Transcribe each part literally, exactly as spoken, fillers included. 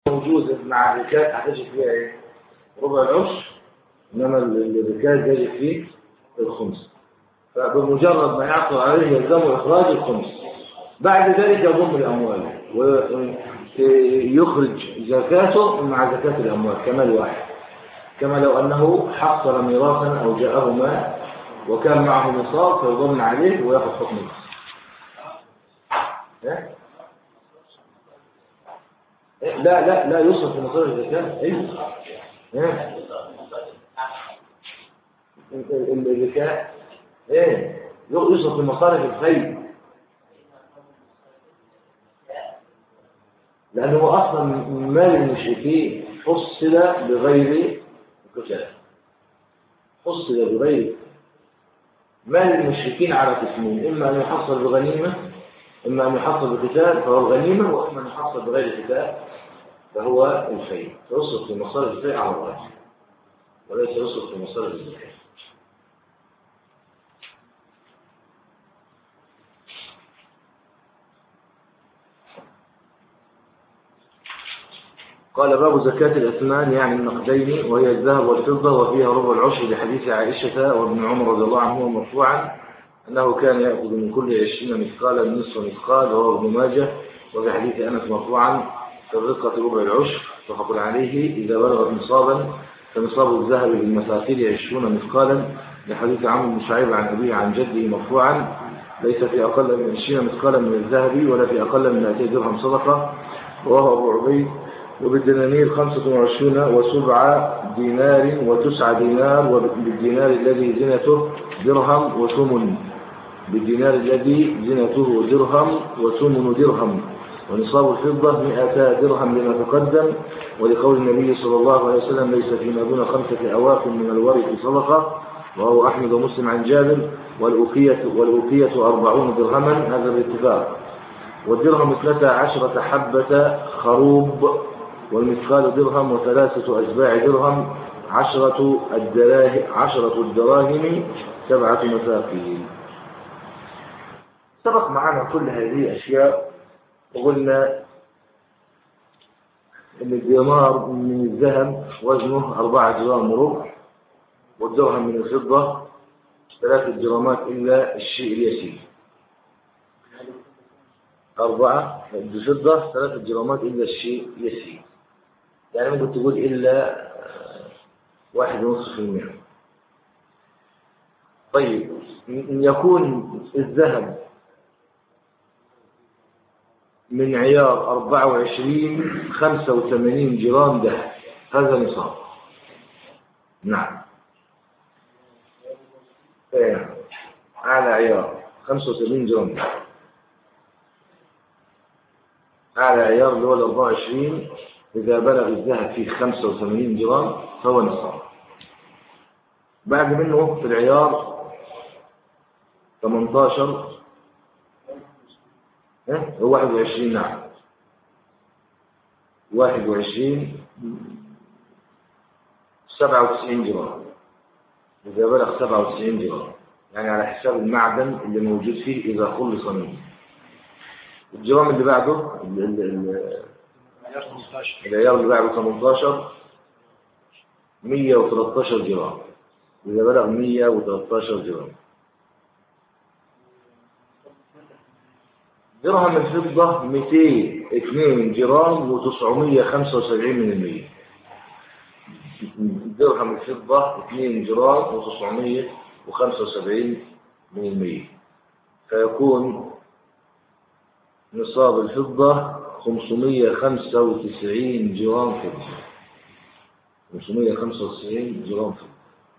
موجودة مع الركات هتجد فيها ايه؟ ربع العشر، انما الركات تجد فيه الخمس. فبمجرد ما يعثر عليه يلزمه اخراج الخمس. بعد ذلك يضم الاموال ويخرج زكاته مع زكاة الاموال كمال واحد، كما لو انه حصل ميراثا او جاءه مال وكان معه نصاب فيضمن عليه وياخذ حكم النصاب. لا لا لا يصرف في مصارف الزكاة. ايه الزكاة ايه يصرف في مصارف الخير، لأنه أصلا مال المشركين حصل بغير قتال، حصل بغير مال المشركين على قسمين، إما أن يحصل بغنيمة، إما أن يحصل بقتال فهو الغنيمة، وإما أن يحصل بغير قتال فهو الخير. فيصرف في مصارف الخير على الراجح وليس يصرف في مصارف الزكاة. قال باب زكاة الأثمان يعني النقدين، وهي الذهب والفضة، وفيها ربع العشر لحديث عائشة وابن عمر رضي الله عنهما مرفوعا أنه كان يأخذ من كل عشرين مثقالا نصف مثقال، وهو ابن ماجه. وفي حديث أنس مرفوعا في الرقة ربع العشر متفق عليه إذا بلغت نصابا، فنصاب الذهب بالمثاقيل عشرون مثقالا، لحديث عمرو بن شعيب عن أبيه عن جده مرفوعا ليس في أقل من عشرين مثقالا من الذهب ولا في أقل من مئتي درهم صدقة، وهو أبو عبيد. وبالدنانير خمسة وعشرون وسبعة دينار وتسعة دينار، وبالدينار الذي زنته درهم وثمن، بالدينار الذي زنته درهم وثمن درهم. ونصاب الفضة مئتا درهم لما تقدم، ولقول النبي صلى الله عليه وسلم ليس فيما دون خمسة أواق من الورق صدقة، وهو أحمد ومسلم عن جابر. والأوقية والأوقية أربعون درهما، هذا بالاتفاق. والدرهم اثنتا عشرة حبة خروب، والمثقال درهم وثلاثة أجباع درهم، عشرة الدراهم عشرة الدراهم سبعة مثاقيل. سبق معنا كل هذه الأشياء وقلنا أن الدينار من الذهب وزنه أربعة جرام وربع، والدرهم من الفضة ثلاثة جرامات إلا الشيء اليسير. أربعة الفضة ثلاثة جرامات إلا الشيء اليسير، يعني ممكن تقول إلا واحد ونصف في المئة. طيب يكون الذهب من عيار أربعة وعشرين خمسة وثمانين جرام ذهب، هذا نصاب. نعم ايه على عيار خمسة وثمانين جرام ذهب، على عيار اللي هو ال أربعة وعشرين إذا بلغ الذهب فيه خمسة وثمانين جرام فهو نصاب. بعد منه في العيار ثمانية عشر اه واحد وعشرين، نعم واحد وعشرين سبعة وتسعين جرام، إذا بلغ سبعة وتسعين جرام، يعني على حساب المعدن اللي موجود فيه إذا خلص منه. الجرام اللي بعده العيار اللي بعده ثمانية عشر مئة وثلاثة عشر جرام، إذا بلغ مئة وثلاثة عشر جرام. درهم الفضة مئتين واثنين جرام وتسعمئة وخمسة وسبعين من المئة، درهم الفضة اثنين جرام وتسعمئة وخمسة وسبعين من المئة، فيكون نصاب الفضة خمسمئة وخمسة وتسعين جرام فضة، خمسمئة وخمسة وتسعين جرام فضة.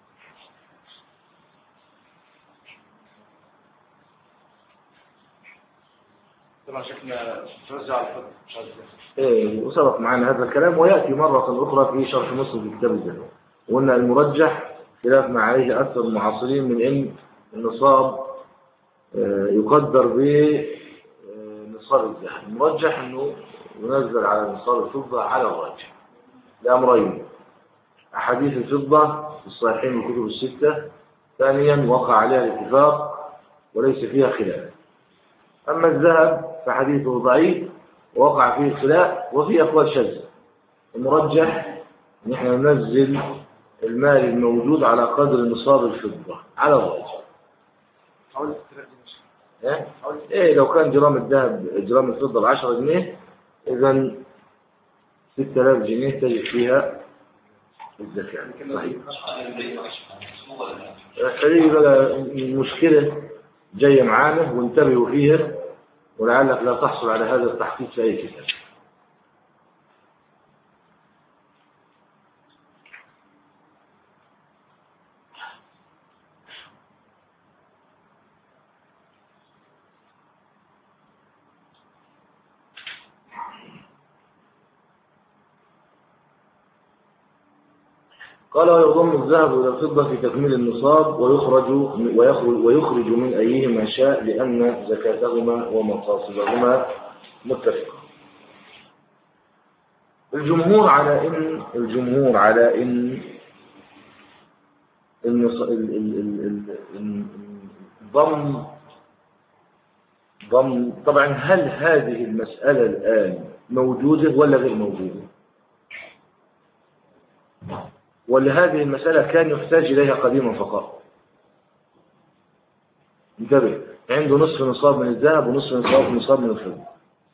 طبعا شكلنا توزع الفضة. ايه وسبق معنا هذا الكلام، ويأتي مرة أخرى في شرح مسلم في كتاب الزكاة. وقلنا المرجح خلاف ما عليه أكثر المعاصرين من أن النصاب يقدر بنصاب الذهب. المرجح أنه ينزل على نصاب الفضة على الراجح لأمرين: أحاديث الفضة في الصحيحين والكتب الستة، ثانيا وقع عليها الاتفاق وليس فيها خلاف. أما الذهب فحديثه ضعيف ووقع فيه خلاف وفيه أقوال شاذة، المرجح ان احنا ننزل المال الموجود على قدر نصاب الفضة على الراجح. حوالي ستة آلاف جنيه. ايه ايه لو كان جرام الذهب جرام الفضة ب عشرة جنيه، اذا ستة آلاف جنيه تجد فيها الزكاة. صحيح. هذه بقى مشكلة جاية معانا وانتبهوا فيها، ولعلك لا تحصل على هذا التحقيق في أي كتاب. قال ويضم الذهب إلى الفضة في تكميل النصاب ويخرج ويخرج ويخرج من أيهما شاء لأن زكاتهما ومقاصدهما متفقة. الجمهور على إن الجمهور على إن ضم ضم طبعا هل هذه المسألة الآن موجودة ولا غير موجودة؟ ولا هذه المسألة كان يحتاج إليها قديما فقط؟ انتبه، عنده نصف نصاب من الذهب ونصف نصاب نصاب من الفضة.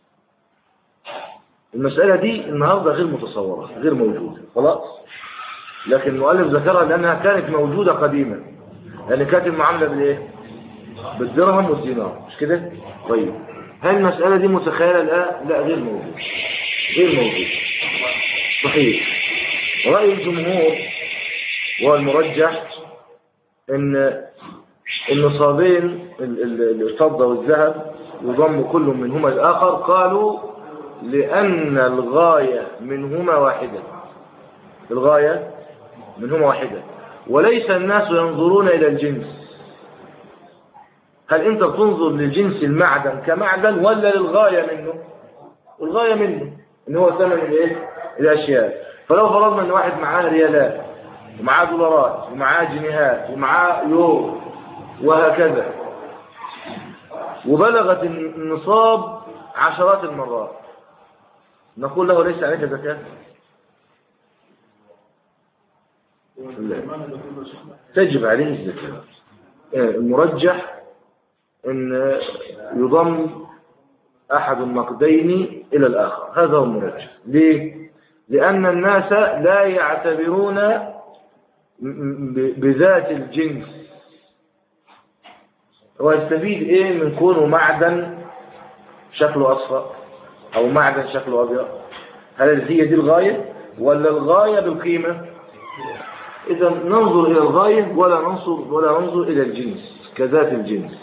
المسألة دي النهاردة غير متصورة، غير موجودة خلاص، لكن المؤلف ذكرها لأنها كانت موجودة قديما، لأن كانت المعاملة بالإيه؟ بالدرهم والدينار، مش كده؟ طيب هل المسألة دي متخيلة الآن؟ لا، غير موجودة، غير موجودة. صحيح. رأي الجمهور والمرجح ان النصابين الفضة والذهب يضم كل منهما الآخر، قالوا لأن الغاية منهما واحدة، الغاية منهما واحدة، وليس الناس ينظرون إلى الجنس. هل أنت بتنظر للجنس المعدن كمعدن ولا للغاية منه؟ الغاية منه إن هو ثمن الإيه؟ الأشياء. فلو فرضنا ان واحد معاه ريالات ومعاه دولارات ومعاه جنيهات ومعاه يورو وهكذا، وبلغت النصاب عشرات المرات، نقول له ليس عليك زكاة؟ تجب عليه الزكاة. المرجح ان يضم احد النقدين الى الاخر، هذا هو المرجح. ليه؟ لأن الناس لا يعتبرون بذات الجنس. هو يستفيد إيه من كونه معدن شكله أصفر أو معدن شكله أبيض؟ هل هي دي الغاية ولا الغاية بالقيمة؟ إذا ننظر إلى الغاية ولا ننظر ولا ننظر إلى الجنس كذات الجنس.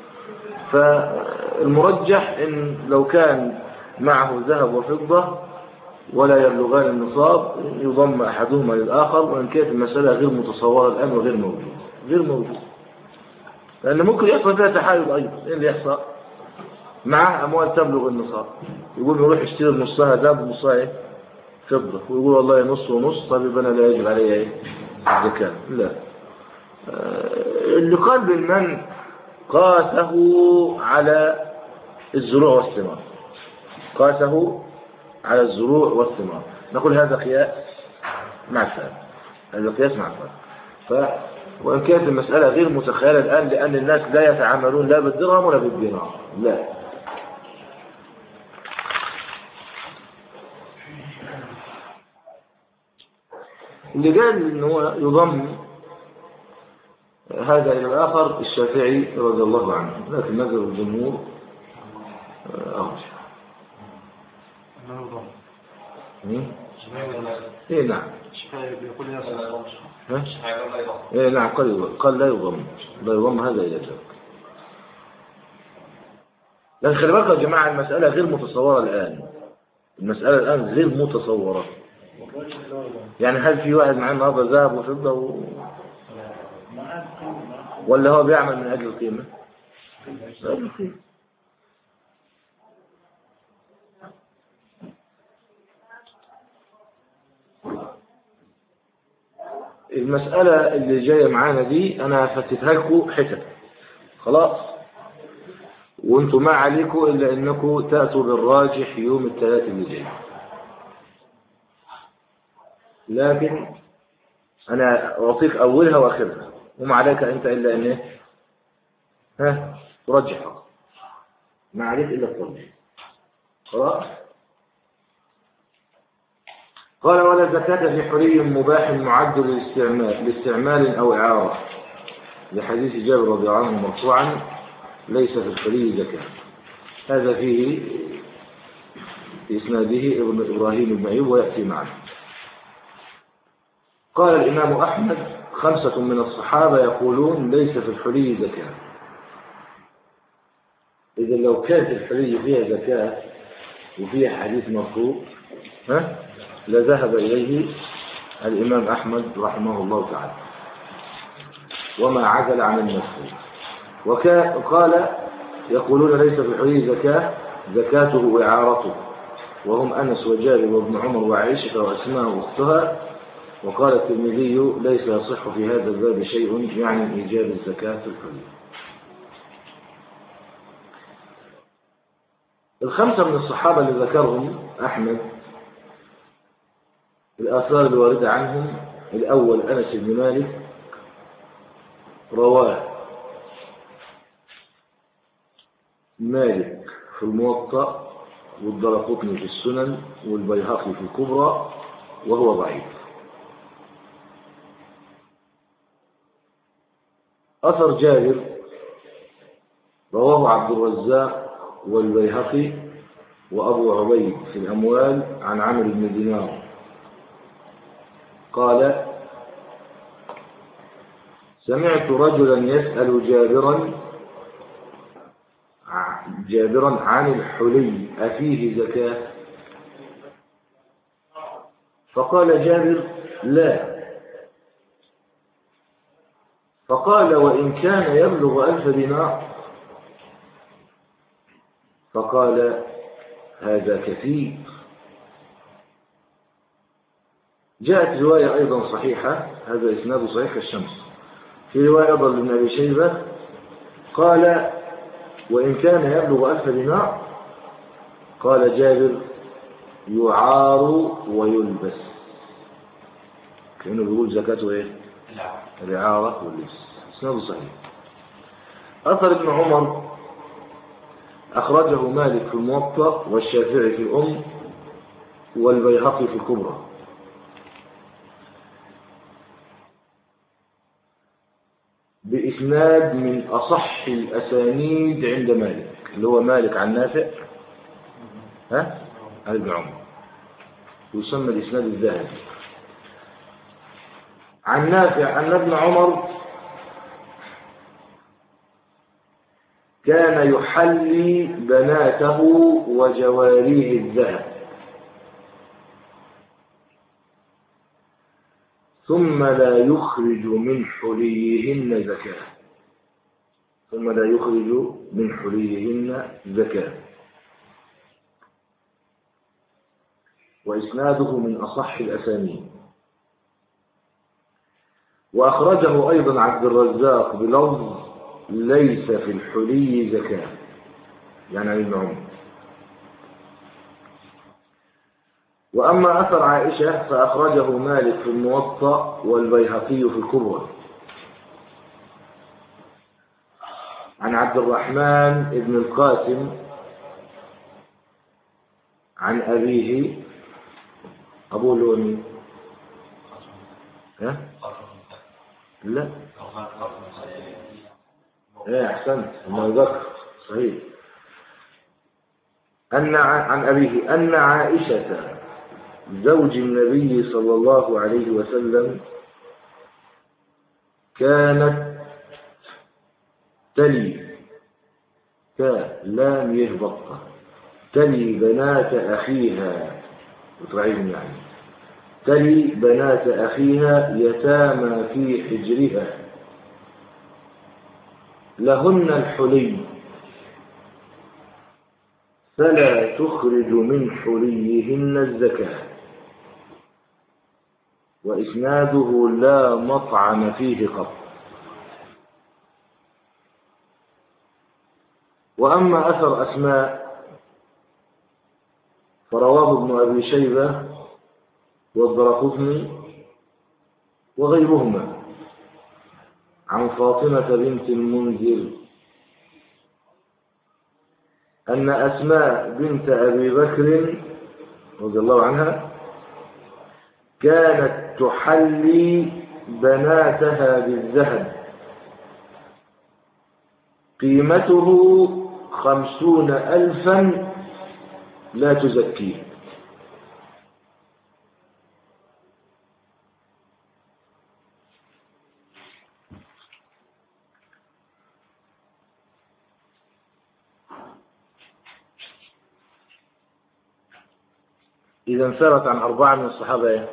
فالمرجح إن لو كان معه ذهب وفضة ولا يبلغان النصاب يضم أحدهما للآخر، وإن كانت المسألة غير متصورة الآن وغير موجودة، غير موجودة، لأن ممكن يحصل فيها تحايل أيضا. إيه اللي يحصل؟ معه أموال تبلغ النصاب، يقول يروح يشتري نصها ذهب ونصها إيه؟ فضة، ويقول والله نص ونص، طيب أنا لا يجب علي إيه؟ الزكاة. لا. اللي قال بالمن قاسه على الزروع والثمار، قاسه على الزروع والثمار، نقول هذا قياس مع الفهم، هذا قياس مع الفهم. ف وإن كانت المسألة غير متخيلة الآن، لأن الناس لا يتعاملون لا بالدرهم ولا بالدينار، لا. اللي قال إنه يضم هذا إلى الآخر الشافعي رضي الله عنه، لكن نظر الجمهور أرجح. ايه نعم. ايه نعم، قال قال لا يضم، لا يضم هذا الى ذاك. لكن خلي بالكم يا جماعه، المساله غير متصوره الان، المساله الان غير متصوره. يعني هل في واحد معاه النهارده ذهب وفضه و... ولا هو بيعمل من اجل القيمه؟ المسألة اللي جاية معانا دي أنا هفتتها لكم حتت خلاص، وانتم ما عليكم إلا أنكم تأتوا بالراجح يوم الثلاث اللي جاي. لكن أنا أعطيك أولها وآخرها، وما عليك أنت إلا أن إيه؟ ها ترجح، ما عليك إلا الترجح. خلاص. قال ولا زكاة في حلي مباح معد للاستعمال لاستعمال أو إعارة، لحديث جابر رضي الله عنه مرفوعا ليس في الحلي زكاة. هذا فيه في إسناده ابن إبراهيم بن أيوب ويأتي معنا. قال الإمام أحمد خمسة من الصحابة يقولون ليس في الحلي زكاة. إذا لو كانت الحلي فيها زكاة وفيها حديث مرفوع ها لذهب إليه الإمام أحمد رحمه الله تعالى وما عزل عن المسلم. وقال يقولون ليس في الحلي زكاة زكاته وإعارته، وهم أنس وجابر وابن عمر وعائشة وأسماء وأختها. وقال الترمذي ليس يصح في هذا الباب شيء يعني إيجاب الزكاة في الحلي. الخمسة من الصحابة اللي ذكرهم أحمد الآثار الواردة عنهم: الأول أنس بن مالك رواه مالك في الموطأ والدرقطني في السنن والبيهقي في الكبرى وهو ضعيف. أثر جابر رواه عبد الرزاق والبيهقي وأبو عبيد في الأموال عن عمرو بن دينار قال: سمعت رجلا يسأل جابرا جابرا عن الحلي أفيه زكاة؟ فقال جابر: لا. فقال: وإن كان يبلغ ألف دينار؟ فقال: هذا كثير. جاءت رواية أيضا صحيحة، هذا إسناد صحيح الشمس، في رواية أيضا لابن أبي شيبة قال: وإن كان يبلغ ألف دينار؟ قال جابر: يعار ويلبس، كأنه بيقول زكاته إيه؟ الإعارة واللبس. إسناد صحيح. أثر ابن عمر أخرجه مالك في الموطأ والشافعي في الأم والبيهقي في الكبرى. بإسناد من أصح الأسانيد عند مالك، اللي هو مالك عن نافع ها عن ابن عمر، يسمى الإسناد الذهبي. عن نافع أن ابن عمر كان يحلي بناته وجواريه الذهب ثم لا يخرج من حليهن زكاة ثم لا يخرج من حليهن زكاة وإسناده من أصح الأسانيد. وأخرجه أيضا عبد الرزاق بلفظ: ليس في الحلي زكاة، يعني عن ابن عمر. وأما أثر عائشة فأخرجه مالك في الموطأ والبيهقي في الكبرى عن عبد الرحمن بن القاسم عن أبيه. أبوه اللي هو مين؟ ها؟ لا ايه احسنت انه ذكر صحيح. ان عن ابيه ان عائشه زوج النبي صلى الله عليه وسلم كانت تلي كلام يهبط تلي بنات اخيها وترعيهم يعني تلي بنات اخيها يتامى في حجرها لهن الحلي فلا تخرج من حليهن الزكاة. وإسناده لا مطعم فيه قط. وأما أثر أسماء فرواه ابن أبي شيبة والدارقطني وغيرهما عن فاطمة بنت المنذر أن أسماء بنت أبي بكر رضي الله عنها كانت تحلي بناتها بالذهب قيمته خمسون ألفا لا تزكيه. إذا انثرت عن أربعة من الصحابة إيه؟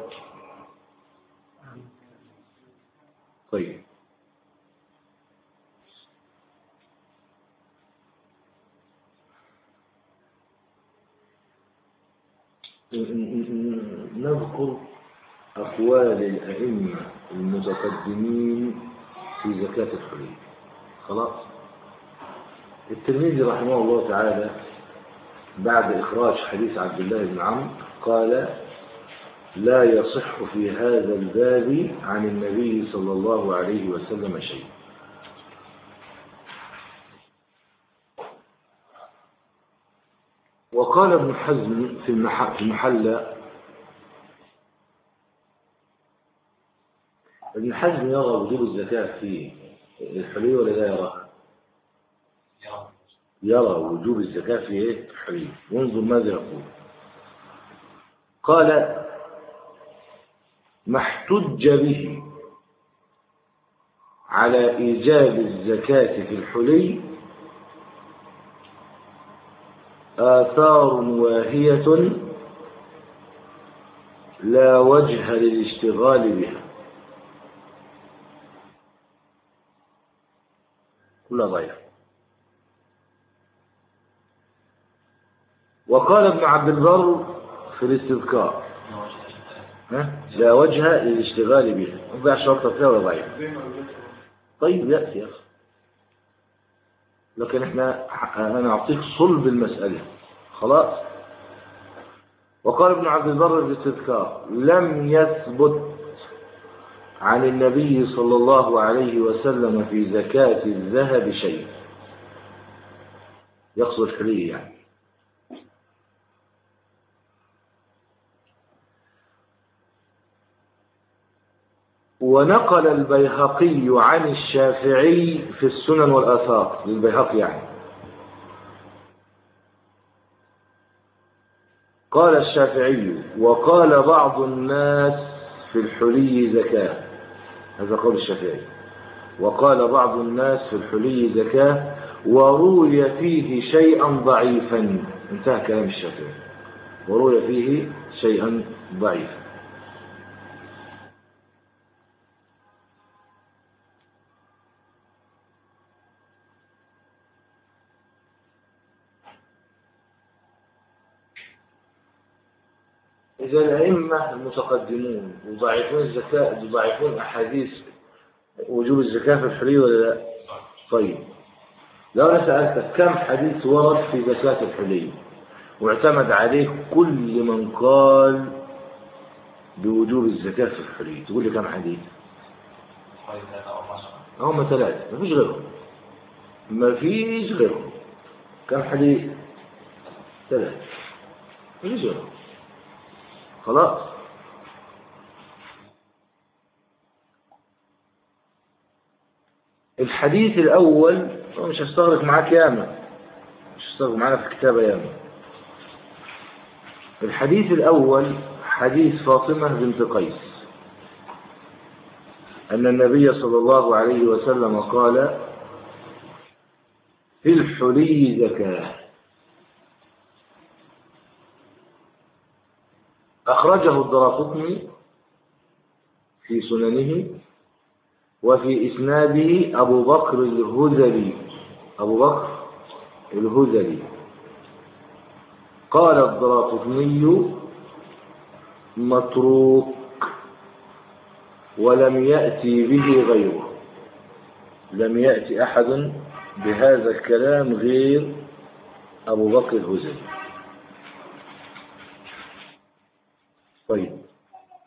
طيب نذكر أقوال الأئمة المتقدمين في زكاة الحلي. خلاص. الترمذي رحمه الله تعالى بعد إخراج حديث عبد الله بن عمرو قال لا يصح في هذا الباب عن النبي صلى الله عليه وسلم شيء. وقال ابن حزم في المحلى ابن حزم يرى وجوب الزكاة في الحلي ولا لا يرى؟ يرى وجوب الزكاة في ايه؟ الحلي. وانظر ماذا يقول. قال ما احتج به على إيجاب الزكاة في الحلي آثار واهية لا وجه للاشتغال بها كلها ضعيف. وقال ابن عبد البر في الاستذكار لا وجه للاشتغال بها وبيع شرطة فيها ولا ضعيف. طيب يأتي يا أخي لكن احنا انا اعطيك صلب المسألة. خلاص. وقال ابن عبد البر في الاستذكار لم يثبت عن النبي صلى الله عليه وسلم في زكاة الذهب شيء. يقصد الحلي يعني. ونقل البيهقي عن الشافعي في السنن والآثار للبيهقي يعني قال الشافعي وقال بعض الناس في الحلي زكاة. هذا قول الشافعي. وقال بعض الناس في الحلي زكاة وروي فيه شيئا ضعيفا. انتهى كلام الشافعي. وروي فيه شيئا ضعيفا. إذا الأئمة المتقدمون يضاعفون الزكاة يضاعفون أحاديث وجوب الزكاة في الحلي ولا لا؟ طيب لو أنا سألتك كم حديث ورد في زكاة الحلي واعتمد عليه كل من قال بوجوب الزكاة في الحلي تقول لي كم حديث؟ هم ثلاثة. ما فيش غيرهم. ما فيش غيرهم. كم حديث؟ ثلاثة. ما فيش غيرهم. خلاص. الحديث الأول مش هستغرق معاك ياما مش هستغرق معانا في الكتابة ياما. الحديث الأول حديث فاطمة بنت قيس أن النبي صلى الله عليه وسلم قال في الحلي زكاة. أخرجه الدارقطني في سننه وفي إسناده أبو بكر الهذلي أبو بكر الهذلي. قال الدارقطني متروك ولم يأتي به غيره. لم يأتي أحد بهذا الكلام غير أبو بكر الهذلي. طيب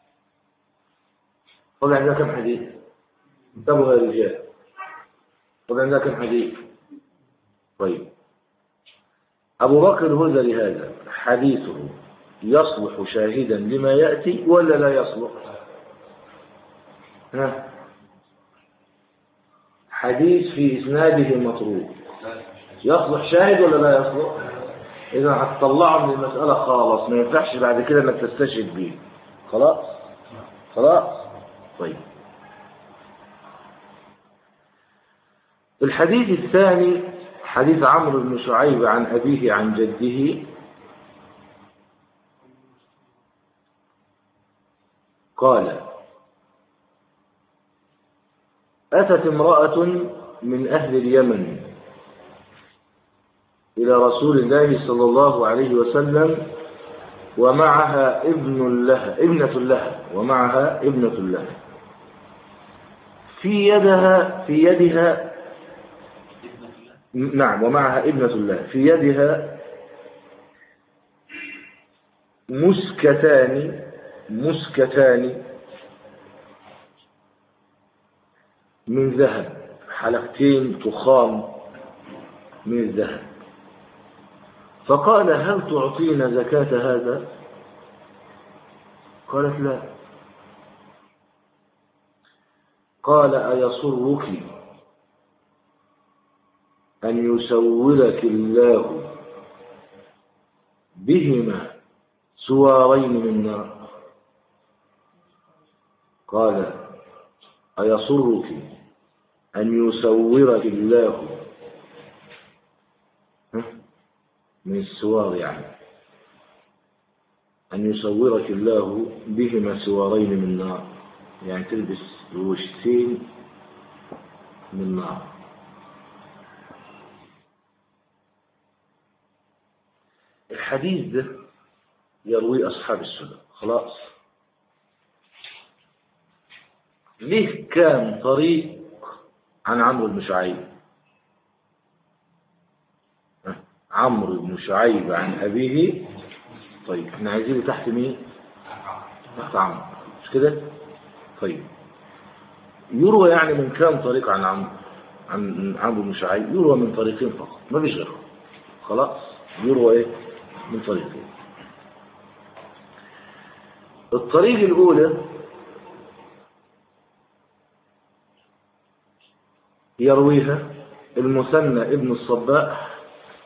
خذ عندنا كم حديث؟ انتبهوا يا رجال، خذ عندنا كم حديث؟ طيب أبو بكر الهذلي هذا حديثه يصلح شاهدا لما يأتي ولا لا يصلح؟ ها؟ حديث في إسناده مطروق يصلح شاهد ولا لا يصلح؟ إذا هتطلعه من المسألة خالص، ما ينفعش بعد كده انك تستشهد به. خلاص خلاص. طيب الحديث الثاني حديث عمرو بن شعيب عن أبيه عن جده قال أتت امرأة من أهل اليمن إلى رسول الله صلى الله عليه وسلم ومعها ابن لها ابنة لها ومعها ابنة لها في يدها في يدها نعم ومعها ابنة لها في يدها مسكتان مسكتان من ذهب، حلقتين تخام من الذهب. فقال هل تعطينا زكاة هذا؟ قالت لا. قال أيسرك أن يسولك الله بهما سوارين من نار؟ قال أيسرك أن يسورك الله من السوار، يعني أن يسورك الله بهما سوارين من نار، يعني تلبس وشتين من نار. الحديث ده يروي أصحاب السنة. خلاص. ليه كان طريق عن عمرو بن شعيب؟ عمرو بن شعيب عن أبيه. طيب احنا عايزين تحت مين؟ تحت عمرو، مش كده؟ طيب يروى يعني من كام طريق عن عمرو عن عمرو بن شعيب؟ يروى من طريقين فقط، ما فيش غيرهم. خلاص، يروى ايه؟ من طريقين. الطريق الأولى يرويها المثنى ابن الصباح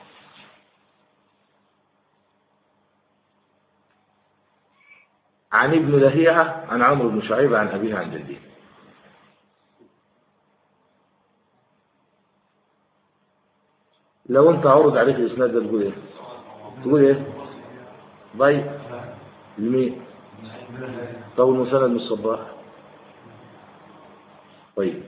عن ابن لهيعة عن عمرو بن شعيب عن أبيه عن جده. لو انت عرض عليك الاسناد ده تقول ايه؟ تقول ايه؟ ضيق لمين؟ طب المثنى ابن الصباح. طيب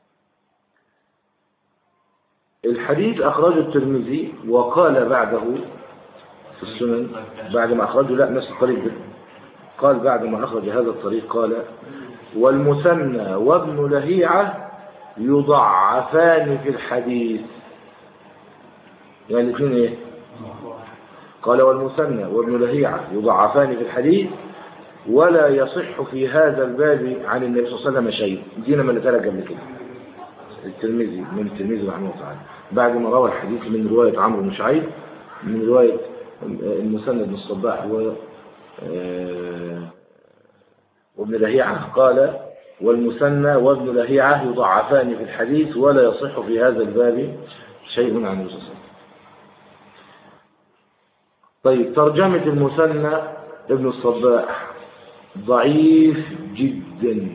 الحديث أخرجه الترمذي وقال بعده في السنن بعد ما أخرجه، لا نفس الطريق ده، قال بعد ما أخرج هذا الطريق قال والمثنى وابن لهيعة يضعفان في الحديث. يعني الاثنين ايه؟ قال والمثنى وابن لهيعة يضعفان في الحديث ولا يصح في هذا الباب عن النبي صلى الله عليه وسلم شيء. دينا من نتلقى قبل كده الترمذي من الترمذي رحمه الله تعالى بعد ما روى الحديث من رواية عمرو بن شعيب من رواية المثنى بن الصباح و وابن لهيعة قال والمثنى وابن لهيعة يضعفان في الحديث ولا يصح في هذا الباب شيء عن النبي صلى الله عليه وسلم. طيب ترجمة المثنى ابن الصباح ضعيف جدا.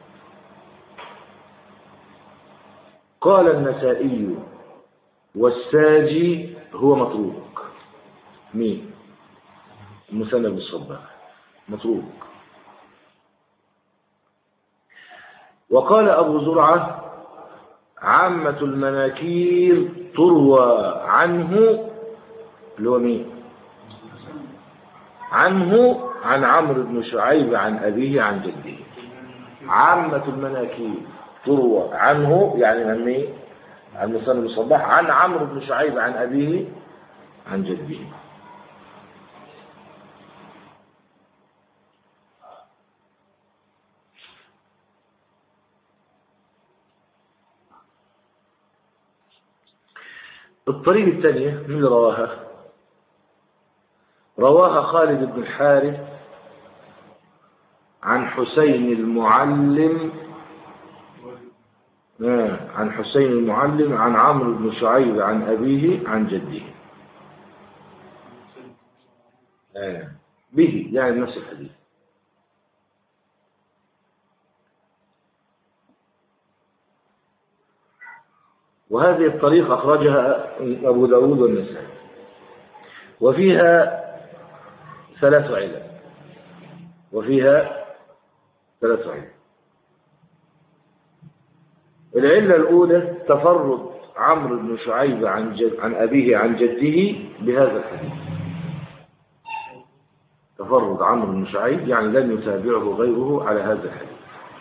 قال النسائي والساجي هو متروك. مين؟ المثنى بن الصباح متروك. وقال أبو زرعة عامة المناكير تروى عنه، اللي هو مين؟ عنه عن عمرو بن شعيب عن أبيه عن جده. عامة المناكير تروى عنه يعني عن مين؟ عن المثنى بن الصباح عن عمرو بن شعيب عن أبيه عن جده. الطريق الثانية من اللي رواها؟ رواها خالد بن الحارث عن حسين المعلم آه. عن حسين المعلم عن عمرو بن شعيب عن أبيه عن جده آه. به يعني نفس الحديث. وهذه الطريقة أخرجها أبو داود والنسائي، وفيها ثلاث علل وفيها ثلاث علل. العلة الأولى تفرد عمرو بن شعيب عن, جد عن أبيه عن جده بهذا الحديث. تفرد عمرو بن شعيب يعني لم يتابعه غيره على هذا الحديث.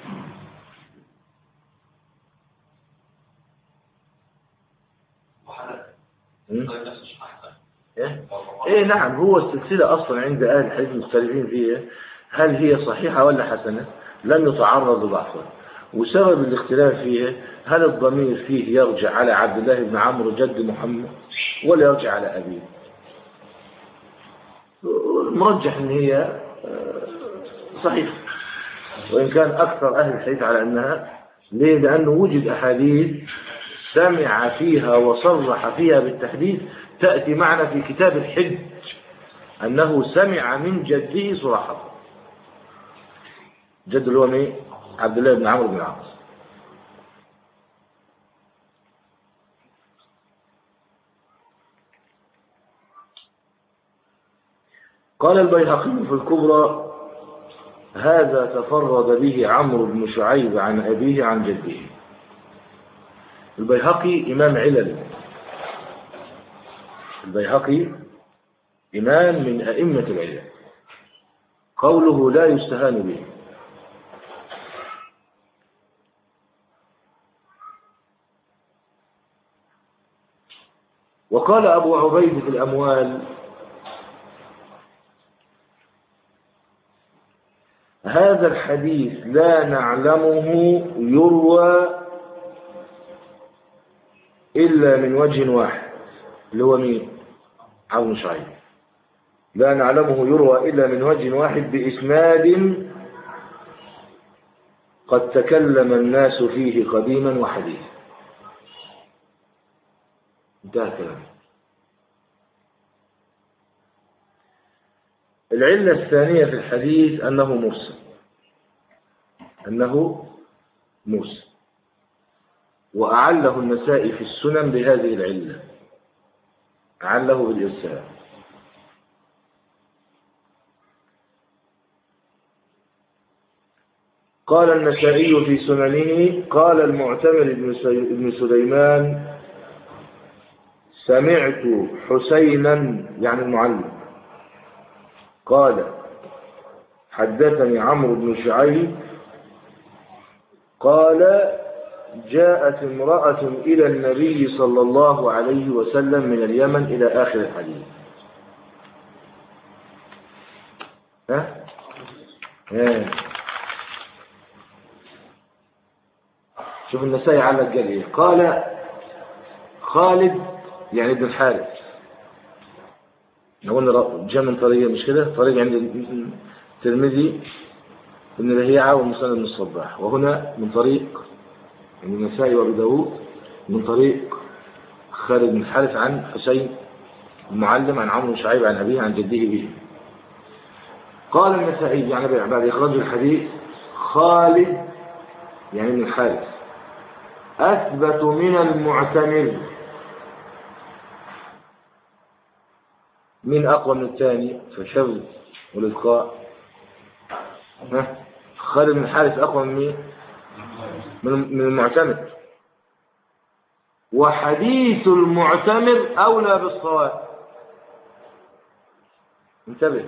إيه؟ إيه نعم، هو السلسلة أصلا عند أهل الحديث مختلفين فيها هل هي صحيحة ولا حسنة، لم يتعرض لبحثها. وسبب الاختلاف فيها هل الضمير فيه يرجع على عبد الله بن عمرو جد محمد ولا يرجع على أبيه. المرجح ان هي صحيح، وإن كان أكثر أهل الحديث على أنها. ليه؟ لأنه وجد أحاديث سمع فيها وصرح فيها بالتحديث تأتي معنا في كتاب الحج أنه سمع من جده صراحة. جد اللي هو مين؟ عبد الله بن عمرو بن العاص. قال البيهقي في الكبرى هذا تفرد به عمرو بن شعيب عن أبيه عن جده. البيهقي إمام علل، البيهقي إمام من أئمة العلل، قوله لا يستهان به. وقال أبو عبيد في الأموال هذا الحديث لا نعلمه يروى إلا من وجه واحد، اللي هو مين؟ عمرو بن شعيب. لا نعلمه يروى إلا من وجه واحد بإسناد قد تكلم الناس فيه قديما وحديثا. انتهى الكلام. العلة الثانية في الحديث أنه مرسل، أنه مرسل، وأعله النسائي في السنن بهذه العلة، أعله بالإرسال. قال النسائي في سننه قال المعتمر بن سليمان سمعت حسينا يعني المعلم قال حدثني عمرو بن شعيب قال جاءت امرأة إلى النبي صلى الله عليه وسلم من اليمن إلى آخر الحديث. ها؟ ها؟ شوف النسائي على الجليل قال خالد يعني ابن الحارث، قلنا جاء من طريق مش كده، طريق عند الترمذي ابن لهيعة ومسند بن الصباح، وهنا من طريق عند النسائي وابي داود من طريق خالد بن الحارث عن حسين المعلم عن عمرو بن شعيب عن أبيه عن جده به. قال النسائي يعني بعد إخراج الحديث خالد يعني ابن الحارث أثبت من المعتمر. من أقوى من الثاني في الحفظ والإتقاء؟ خالد بن الحارث أقوى من مين؟ من المعتمر. وحديث المعتمر أولى بالصواب. انتبه،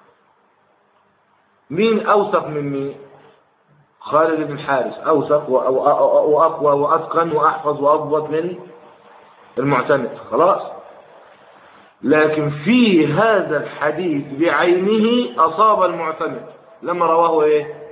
مين أوثق من مين؟ خالد بن الحارث أوثق وأقوى وأتقن وأحفظ وأضبط من المعتمر، خلاص. لكن في هذا الحديث بعينه أصاب المعتمر لما رواه إيه؟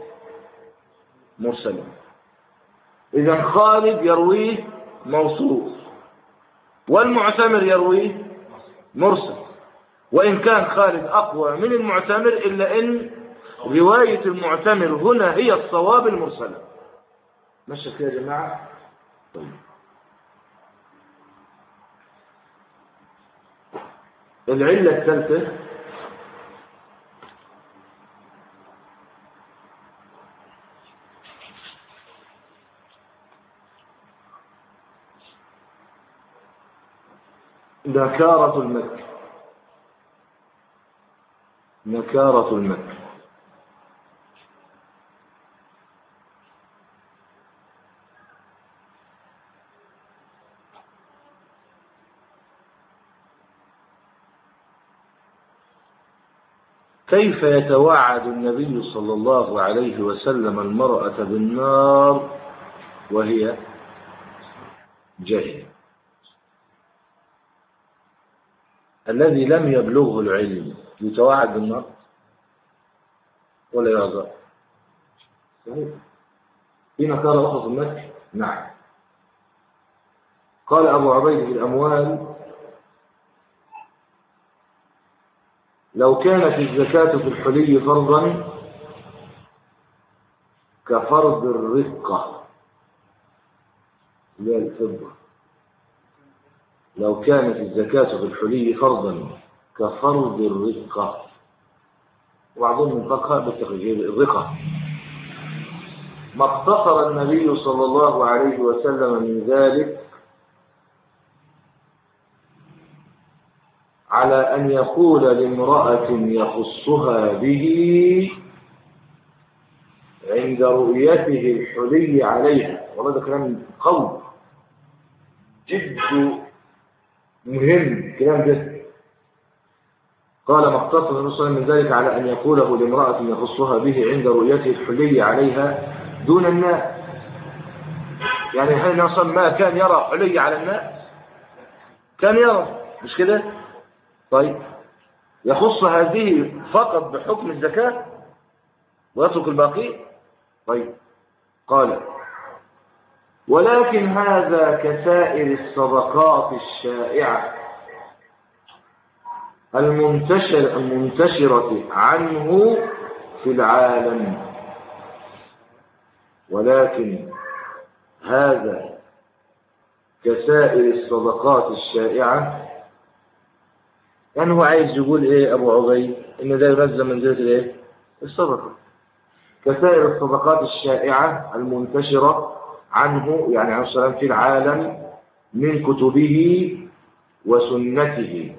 مرسلا. إذا خالد يرويه موصوف، والمعتمر يرويه مرسل، وإن كان خالد أقوى من المعتمر إلا إن رواية المعتمر هنا هي الصواب المرسلة. ماشي كده يا جماعة؟ طيب. العلة الثالثة نكارة المكر. نكارة المكر كيف يتوعد النبي صلى الله عليه وسلم المرأة بالنار وهي جاهلة؟ الذي لم يبلغه العلم يتوعد بالنار ولا يعذر؟ صحيح. في نكارة أخرى في المكر؟ نعم. قال أبو عبيد في الأموال: لو كانت الزكاة في الحلي فرضا كفرض الرقة، لا الفضة. لو كانت الزكاة في الحلي فرضا كفرض الرقة، وبعضهم منطقها بالتخريج الرقة. ما اقتصر النبي صلى الله عليه وسلم من ذلك على أن يقول لامرأة يخصها به عند رؤيته الحلي عليها. والله ده كلام قوي جد مهم كلام ده. قال: ما اقتصر النبي صلى الله عليه وسلم من ذلك على أن يقوله لامرأة يخصها به عند رؤيته الحلي عليها دون الناس. يعني هل نصر ما كان يرى حلي على الناس؟ كان يرى، مش كده؟ طيب، يخص هذه فقط بحكم الزكاة ويترك الباقي؟ طيب. قال: ولكن هذا كسائر الصدقات الشائعة المنتشر المنتشرة عنه في العالم. ولكن هذا كسائر الصدقات الشائعة، يعني هو عايز يقول ايه ابو عبيد؟ ان ده ينزل منزلة الايه؟ الصدقة. كسائر الصدقات الشائعة المنتشرة عنه، يعني عليه السلام، في العالم من كتبه وسنته.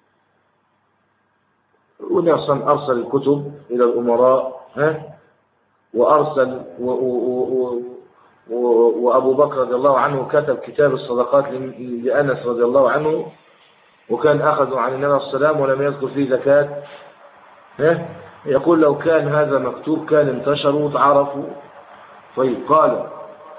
ونصا أرسل الكتب إلى الأمراء، ها؟ وأرسل و و و و وأبو بكر رضي الله عنه كتب كتاب الصدقات لأنس رضي الله عنه، وكان أخذوا عن النبي صلى الله عليه وسلم ولم يذكر فيه زكاة. ها؟ يقول لو كان هذا مكتوب كان انتشروا وتعرفوا. طيب. قال: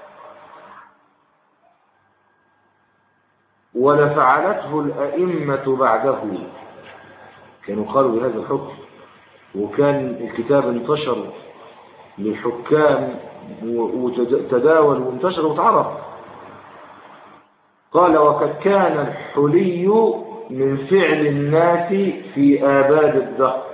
ولفعلته الأئمة بعده. كانوا قالوا بهذا الحكم، وكان الكتاب انتشر للحكام وتداول وانتشر وتعرف. قال: وقد كان الحلي من فعل الناس في آباد الدهر.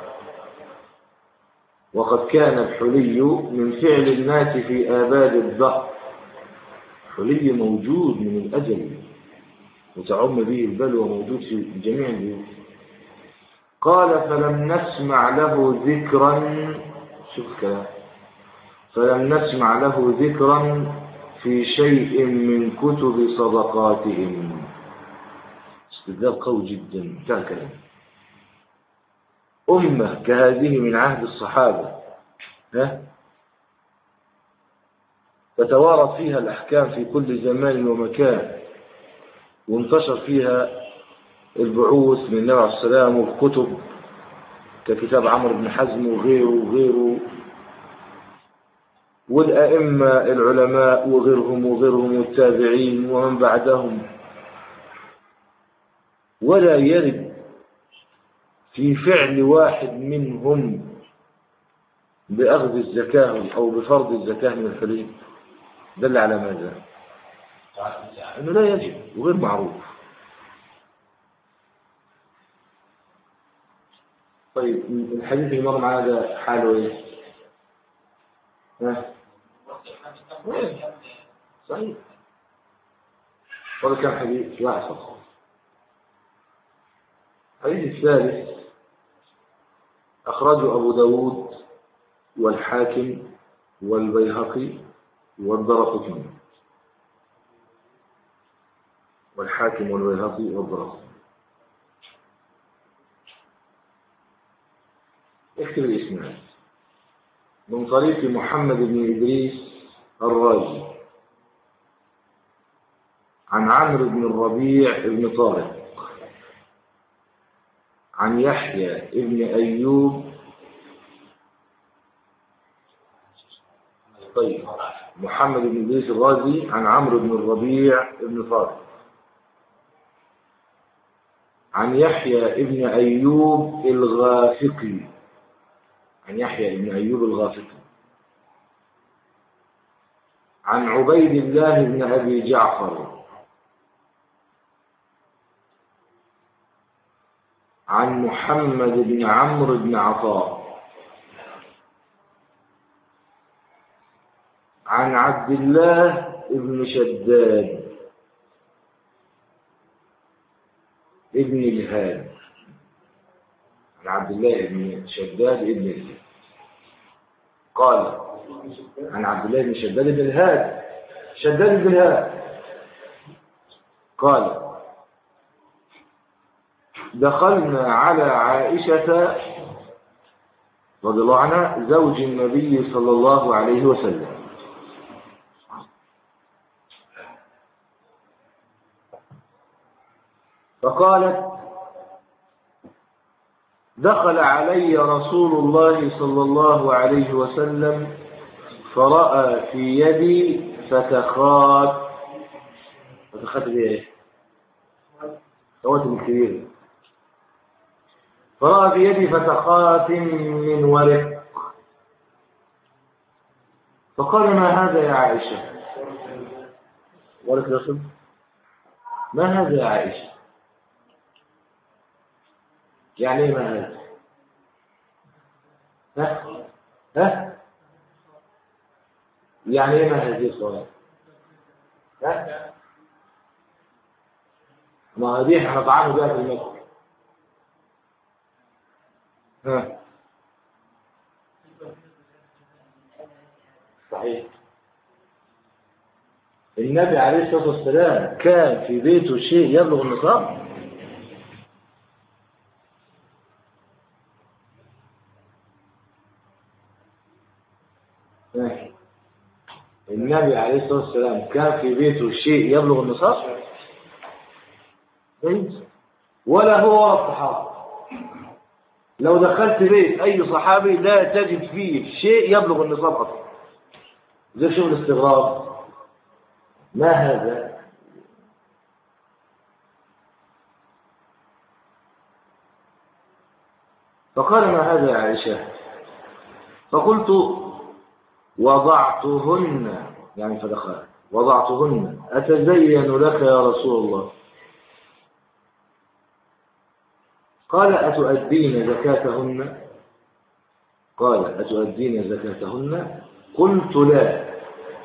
وقد كان الحلي من فعل الناس في آباد الدهر. الحلي موجود من الأجل وتعم به البلوى، موجود في جميع البيوت. قال: فلم نسمع له ذكرا، شوف كلام، فلم نسمع له ذكرا في شيء من كتب صدقاتهم. استدلال قوي جدا بتاع كلام. أمة كهذه من عهد الصحابة، ها، تتوارث فيها الأحكام في كل زمان ومكان، وانتشر فيها البعوث من النبي عليه السلام والكتب ككتاب عمرو بن حزم وغيره وغيره، والأئمة العلماء وغيرهم وغيرهم والتابعين ومن بعدهم. ولا يرد في فعل واحد منهم بأخذ الزكاة أو بفرض الزكاة من الحلي. دل على ماذا؟ أنه لا يجب وغير معروف. طيب الحديث اللي مر معنا ده حاله ايه؟ ها؟ صحيح. ولا كان حديث واحد فقط. الحديث الثالث أخرجه أبو داود والحاكم والبيهقي والدرقطني. والحاكم والبيهقي والدرقطني. اكتب الاسمين. من طريق محمد بن إدريس الرازي عن عمرو بن الربيع بن طارق عن يحيى بن أيوب. طيب محمد بن إدريس الرازي عن عمرو بن الربيع بن طارق عن يحيى بن أيوب الغافقي عن يحيى بن أيوب الغافقي عن عبيد الله بن أبي جعفر عن محمد بن عمرو بن عطاء عن عبد الله بن شداد ابن الهاد عن عبد الله بن شداد ابن الهاد قال عن عبد الله بن شداد بن الهاد شداد بن الهاد قال دخلنا على عائشة رضي الله عنها زوج النبي صلى الله عليه وسلم فقالت دخل علي رسول الله صلى الله عليه وسلم فرأى في يدي فتخات فتخات ايه خواتم كبيرة فرأى في يدي فتخات من ورق فقال ما هذا يا عائشة ورق رسول ما هذا يا عائشة يعني ما هذا ها ها يعني ايه ما هذه الصلاة ها ما هذه احنا طعامه بها في المسجد ها صحيح النبي عليه الصلاة والسلام كان في بيته شيء يبلغ النصاب النبي عليه الصلاة والسلام كان في بيته شيء يبلغ النصاب ولا هو ولا الصحابة لو دخلت بيت أي صحابي لا تجد فيه شيء يبلغ النصاب أصلا زي شوف الاستغراب ما هذا فقال ما هذا يا عائشة فقلت وضعتهن يعني فدخل وضعتهن أتزين لك يا رسول الله قال أتؤدين زكاتهن قال أتؤدين زكاتهن قلت لا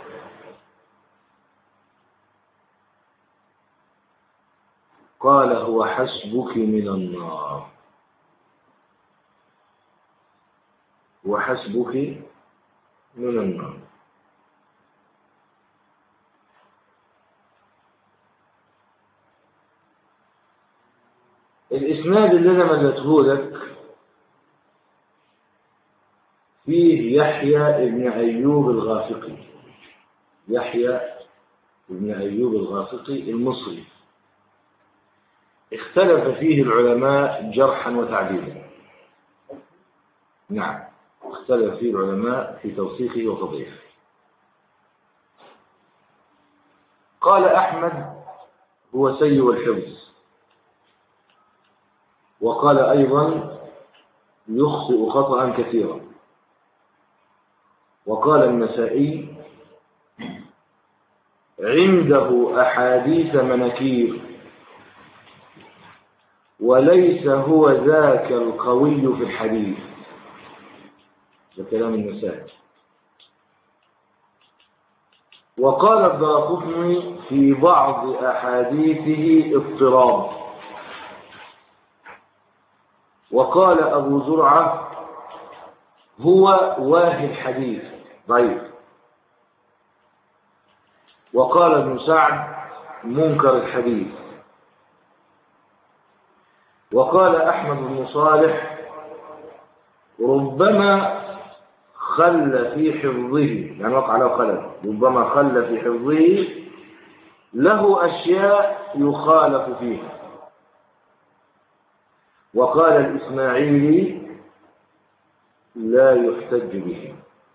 قال هو حسبك من النار هو حسبك من النار الإسناد اللي أنا ملته لك فيه يحيى بن أيوب الغافقي يحيى بن أيوب الغافقي المصري اختلف فيه العلماء جرحا وتعديلا نعم اختلف فيه العلماء في توثيقه وتضعيفه قال أحمد هو سيء الحفظ وقال أيضا يخطئ خطأ كثيرا وقال النسائي عنده أحاديث مناكير وليس هو ذاك القوي في الحديث. ده كلام النسائي. وقال الدارقطني في بعض أحاديثه اضطراب. وقال أبو زرعة هو واهي الحديث ضعيف. وقال ابن سعد منكر الحديث. وقال أحمد بن صالح ربما خل في حفظه، يعني وقع له خلل، ربما خل في حفظه له أشياء يخالف فيها. وقال الإسماعيلي لا يحتج به.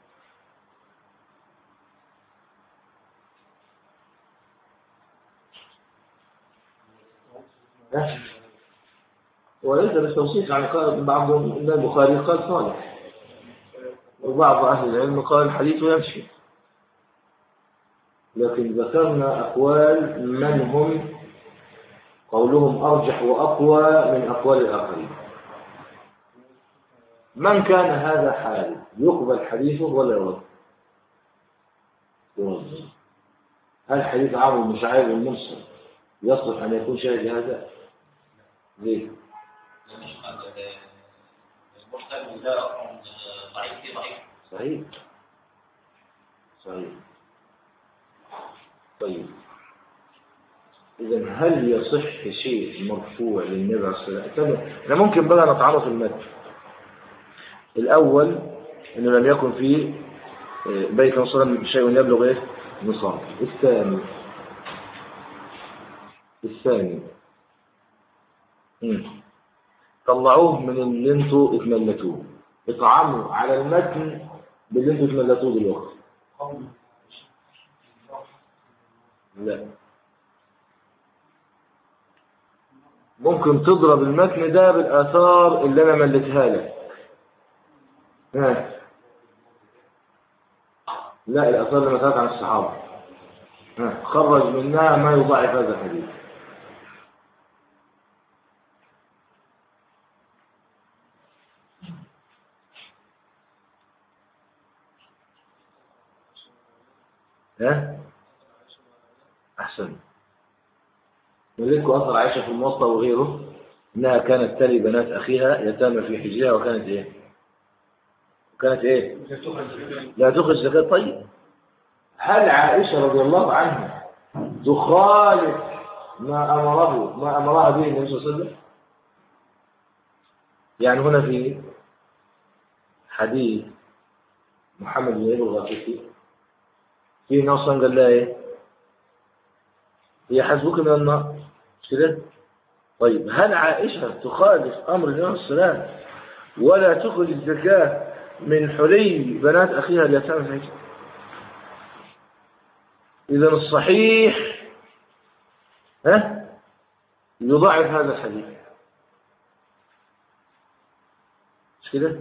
وليس بالتوثيق، يعني قال بعضهم ان البخاري قال صالح، وبعض اهل العلم قال الحديث يمشي. لكن ذكرنا اقوال من هم قولهم ارجح واقوى من اقوال الاخرين. من كان هذا حاله يقبل حديثه ولا يرد؟ يرد. هل حديث عمرو بن شعيب المرسل يصلح ان يكون شاهد لهذا؟ ليه؟ المرسل ده ضعيف في ضعيف. صحيح صحيح. طيب إذن هل يصح شيء مرفوع للنبي عليه الصلاة والسلام؟ احنا ممكن بقى نتعرف المتن. الأول إنه لم يكن في بيت النبي صلى الله عليه وسلم شيء يبلغ إيه؟ نصاب. الثاني الثاني مم. طلعوه من اللي انتوا اتملتوه، اطعموا على المتن باللي انتوا اتملتوه دلوقتي. لا، ممكن تضرب المتن ده بالآثار اللي انا ملتها لك. ها لا، الآثار اللي ملتها عن الصحابة، ها خرج منها ما يضاعف هذا الحديث. ها أحسن. نريدكم أثر عائشة في الموطأ وغيره إنها كانت تلي بنات أخيها يتامى في حجرها، وكانت إيه؟ وكانت إيه؟ لا تخرج زكاة. طيب هل عائشة رضي الله عنها تخالف ما أمره ما أمرها به النبي صلى الله عليه وسلم؟ يعني هنا في حديث محمد بن أبي الغافقي في نص قال لها إيه؟ هي حسبك من النار، مش كده؟ طيب هل عائشة تخالف أمر النبي صلى الله عليه وسلم ولا تخرج الزكاة من حلي بنات أخيها اليتامى في حجرها؟ إذا الصحيح ها يضاعف هذا الحديث، مش كده؟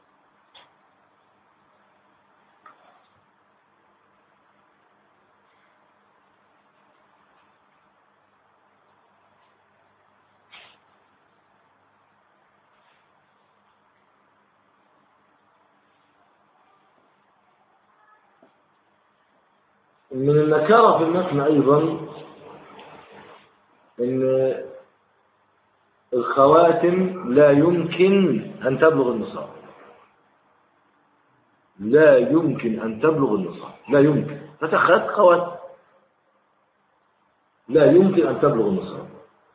من النكارة في المتن أيضا أن الخواتم لا يمكن أن تبلغ النصاب. لا يمكن أن تبلغ النصاب، لا يمكن. فتخذت خواتم لا يمكن أن تبلغ النصاب.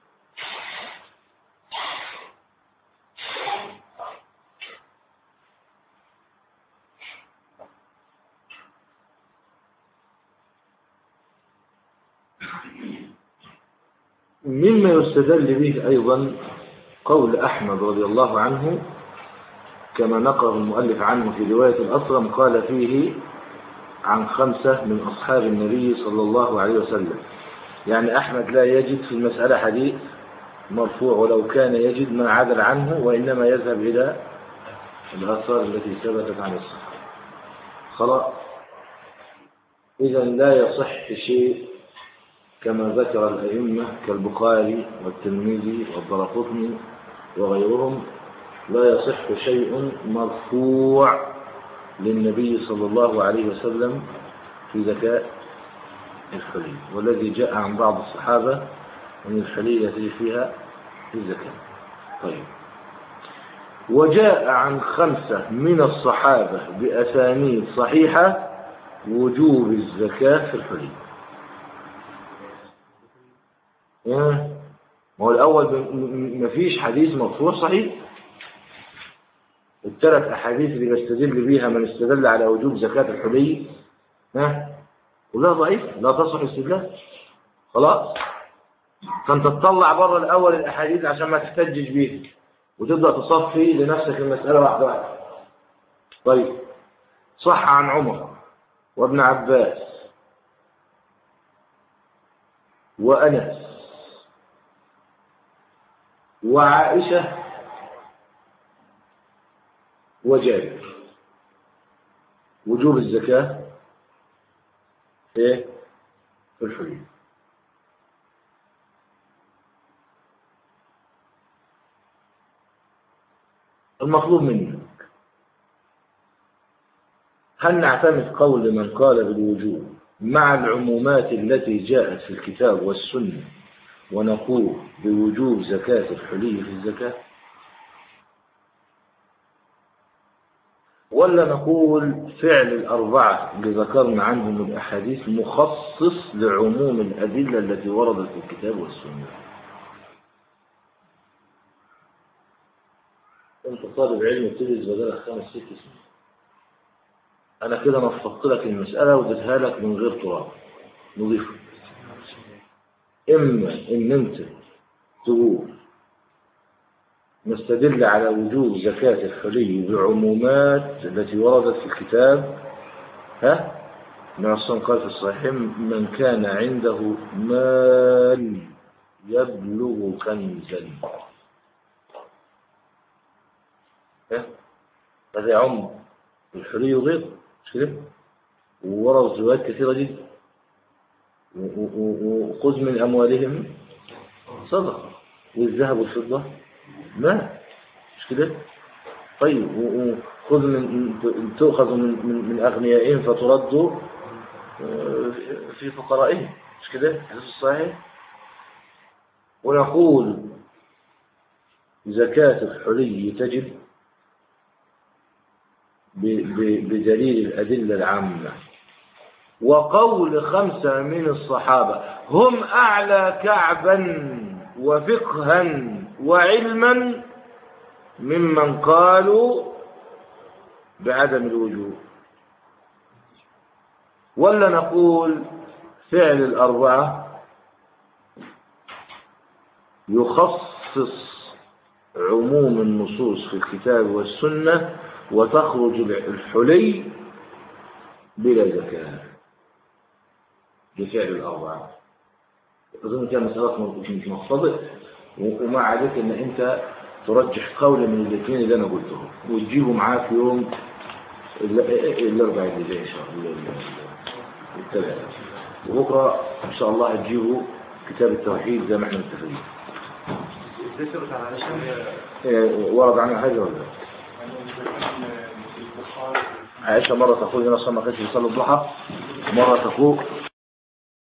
مما يستدل به أيضا قول أحمد رضي الله عنه كما نقل المؤلف عنه في رواية الأصرم، قال فيه عن خمسة من أصحاب النبي صلى الله عليه وسلم. يعني أحمد لا يجد في المسألة حديث مرفوع، ولو كان يجد ما عدل عنه، وإنما يذهب إلى الآثار التي ثبتت عن الصحابة. خلاص، إذا لا يصح شيء كما ذكر الأئمة كالبخاري والترمذي والدارقطني وغيرهم لا يصح شيء مرفوع للنبي صلى الله عليه وسلم في زكاة الحلي، والذي جاء عن بعض الصحابة أن الحلي يجري فيها في الزكاة. طيب، وجاء عن خمسة من الصحابة بأسانيد صحيحة وجوب الزكاة في الحلي. ما هو الأول مفيش حديث مرفوع صحيح. الثلاث أحاديث اللي بيستدل بيها من استدل على وجوب زكاة الحلي ها كلها ضعيفة لا تصح استدلال. خلاص، فأنت تطلع بره الأول الأحاديث عشان ما تحتجج بيها وتبدأ تصفي لنفسك المسألة واحدة واحدة. طيب، صح عن عمر وابن عباس وأنس وعائشة وجابر وجوب الزكاة ايه في الحلي. المطلوب منك هل نعتمد قول من قال بالوجوب مع العمومات التي جاءت في الكتاب والسنة ونقول بوجوب زكاة الحلي في الزكاة، ولا نقول فعل الأربعة اللي ذكرنا عنهم الأحاديث مخصص لعموم الأدلة التي وردت في الكتاب والسنة؟ أنت طالب علم تدرس بدل خمس ست سنين، أنا كده نفضت لك المسألة واديتها لك من غير تراب نضيفه. إما إن أنت تقول نستدل على وجوب زكاة الحلي بعمومات التي وردت في الكتاب، ها من الصنع قال في الصحيحين من كان عنده مال يبلغ كنزا، ها هذا يعم الحلي غير مش كده، وورد روايات كثيرة جدا، وخذ من أموالهم صدقة والذهب والفضة ما مش كده. طيب، وخذ من تؤخذ من من, من أغنيائهم فترد في فقرائهم مش كده حديث الصحيح. ونقول زكاة الحلي تجب بدليل الأدلة العامة وقول خمسة من الصحابة هم أعلى كعبا وفقها وعلما ممن قالوا بعدم الوجوب، ولا نقول فعل الأربعة يخصص عموم النصوص في الكتاب والسنة وتخرج الحلي بلا زكاة بفعل الأربعة. أظن كان مسألة مش مخطبة، وما عليك أن أنت ترجح قولة من الاثنين اللي أنا قلتهم وتجيبه معاك يوم الأربعاء اللي جاي إن شاء الله الثلاثة، وبكرة إن شاء الله هتجيبه كتاب التوحيد زي ما احنا متفقين. ورد عنها حاجة ولا لا؟ عائشة مرة تقول هنا صلى الله عليه وسلم يصلي الضحى، مرة تقول